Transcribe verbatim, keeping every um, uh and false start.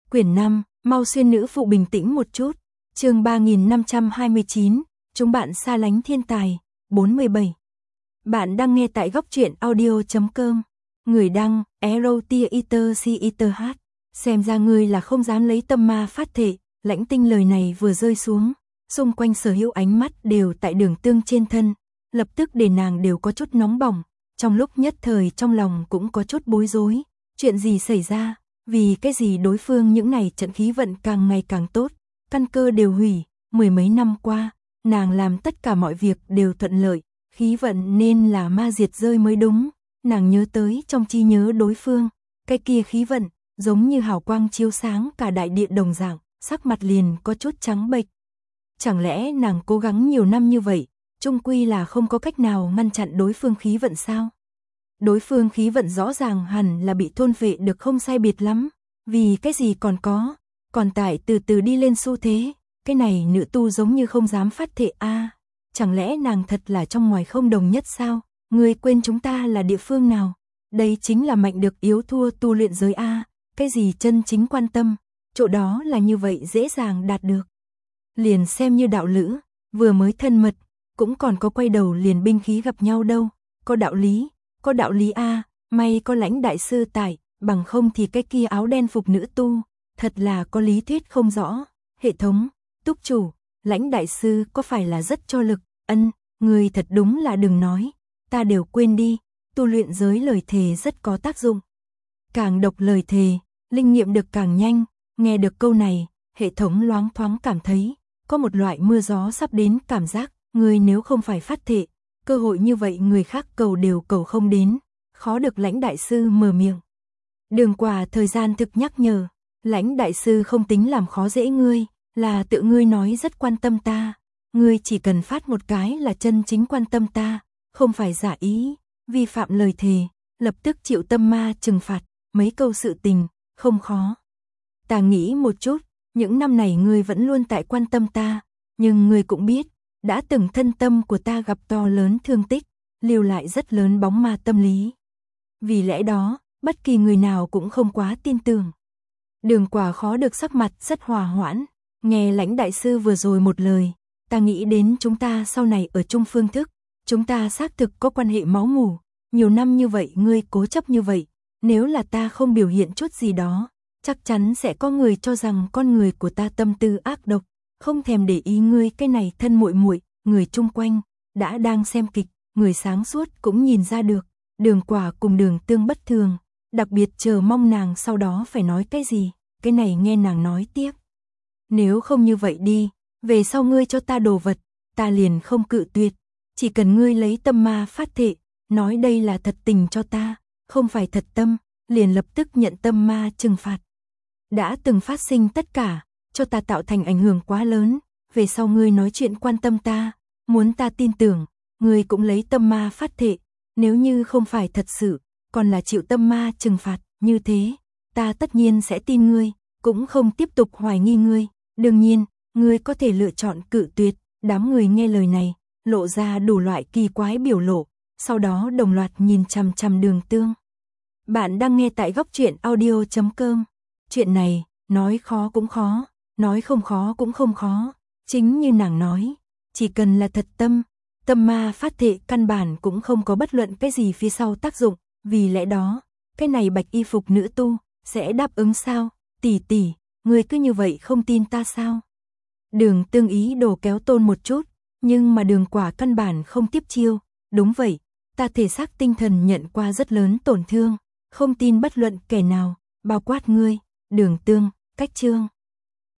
Quyển năm, mau xuyên nữ phụ bình tĩnh một chút. Chương ba nghìn năm trăm hai mươi chín, chúng bạn xa lánh thiên tài, bốn mươi bảy. Bạn đang nghe tại góc truyện audio chấm com. Người đăng, Erotiater. Xem ra ngươi là không dám lấy tâm ma phát thể. Lãnh Tinh lời này vừa rơi xuống, xung quanh sở hữu ánh mắt đều tại Đường Tương trên thân, lập tức để nàng đều có chút nóng bỏng, trong lúc nhất thời trong lòng cũng có chút bối rối. Chuyện gì xảy ra? Vì cái gì đối phương những này trận khí vận càng ngày càng tốt, căn cơ đều hủy, mười mấy năm qua, nàng làm tất cả mọi việc đều thuận lợi, khí vận nên là ma diệt rơi mới đúng. Nàng nhớ tới trong trí nhớ đối phương, cái kia khí vận, giống như hào quang chiếu sáng cả đại địa đồng dạng, sắc mặt liền có chút trắng bệch. Chẳng lẽ nàng cố gắng nhiều năm như vậy, chung quy là không có cách nào ngăn chặn đối phương khí vận sao? Đối phương khí vận rõ ràng hẳn là bị thôn phệ được không sai biệt lắm, vì cái gì còn có, còn tại từ từ đi lên xu thế, cái này nữ tu giống như không dám phát thệ a, à, chẳng lẽ nàng thật là trong ngoài không đồng nhất sao? Ngươi quên chúng ta là địa phương nào? Đây chính là mạnh được yếu thua tu luyện giới a, à, cái gì chân chính quan tâm, chỗ đó là như vậy dễ dàng đạt được. Liền xem như đạo lữ, vừa mới thân mật, cũng còn có quay đầu liền binh khí gặp nhau đâu, có đạo lý. Có đạo lý a, à, may có Lãnh đại sư tại, bằng không thì cái kia áo đen phục nữ tu, thật là có lý thuyết không rõ. Hệ thống, túc chủ, Lãnh đại sư có phải là rất cho lực? Ân, người thật đúng là đừng nói, ta đều quên đi, tu luyện giới lời thề rất có tác dụng. Càng đọc lời thề, linh nghiệm được càng nhanh, nghe được câu này, hệ thống loáng thoáng cảm thấy, có một loại mưa gió sắp đến cảm giác, người nếu không phải phát thệ, cơ hội như vậy người khác cầu đều cầu không đến, khó được Lãnh đại sư mở miệng. Đường Quả thời gian thực nhắc nhở, Lãnh đại sư không tính làm khó dễ ngươi, là tự ngươi nói rất quan tâm ta, ngươi chỉ cần phát một cái là chân chính quan tâm ta, không phải giả ý, vi phạm lời thề, lập tức chịu tâm ma trừng phạt, mấy câu sự tình, không khó. Ta nghĩ một chút, những năm này ngươi vẫn luôn tại quan tâm ta, nhưng ngươi cũng biết, đã từng thân tâm của ta gặp to lớn thương tích, lưu lại rất lớn bóng ma tâm lý. Vì lẽ đó, bất kỳ người nào cũng không quá tin tưởng. Đường Quả khó được sắc mặt rất hòa hoãn, nghe Lãnh đại sư vừa rồi một lời, ta nghĩ đến chúng ta sau này ở chung phương thức, chúng ta xác thực có quan hệ máu mủ, nhiều năm như vậy ngươi cố chấp như vậy, nếu là ta không biểu hiện chút gì đó, chắc chắn sẽ có người cho rằng con người của ta tâm tư ác độc. Không thèm để ý ngươi cái này thân muội muội, người chung quanh đã đang xem kịch, người sáng suốt cũng nhìn ra được, Đường Quả cùng Đường Tương bất thường, đặc biệt chờ mong nàng sau đó phải nói cái gì, cái này nghe nàng nói tiếp. Nếu không như vậy đi, về sau ngươi cho ta đồ vật, ta liền không cự tuyệt, chỉ cần ngươi lấy tâm ma phát thệ, nói đây là thật tình cho ta, không phải thật tâm, liền lập tức nhận tâm ma trừng phạt. Đã từng phát sinh tất cả, cho ta tạo thành ảnh hưởng quá lớn, về sau ngươi nói chuyện quan tâm ta, muốn ta tin tưởng, ngươi cũng lấy tâm ma phát thệ, nếu như không phải thật sự, còn là chịu tâm ma trừng phạt, như thế, ta tất nhiên sẽ tin ngươi, cũng không tiếp tục hoài nghi ngươi, đương nhiên, ngươi có thể lựa chọn cự tuyệt. Đám người nghe lời này, lộ ra đủ loại kỳ quái biểu lộ, sau đó đồng loạt nhìn chằm chằm Đường Tương. Bạn đang nghe tại góc truyện audio chấm com. Chuyện này, nói khó cũng khó, nói không khó cũng không khó, chính như nàng nói, chỉ cần là thật tâm, tâm ma phát thệ căn bản cũng không có bất luận cái gì phía sau tác dụng, vì lẽ đó, cái này bạch y phục nữ tu, sẽ đáp ứng sao? Tỷ tỷ, người cứ như vậy không tin ta sao? Đường Tương ý đồ kéo tôn một chút, nhưng mà Đường Quả căn bản không tiếp chiêu, đúng vậy, ta thể xác tinh thần nhận qua rất lớn tổn thương, không tin bất luận kẻ nào, bao quát ngươi. Đường Tương, cách chương.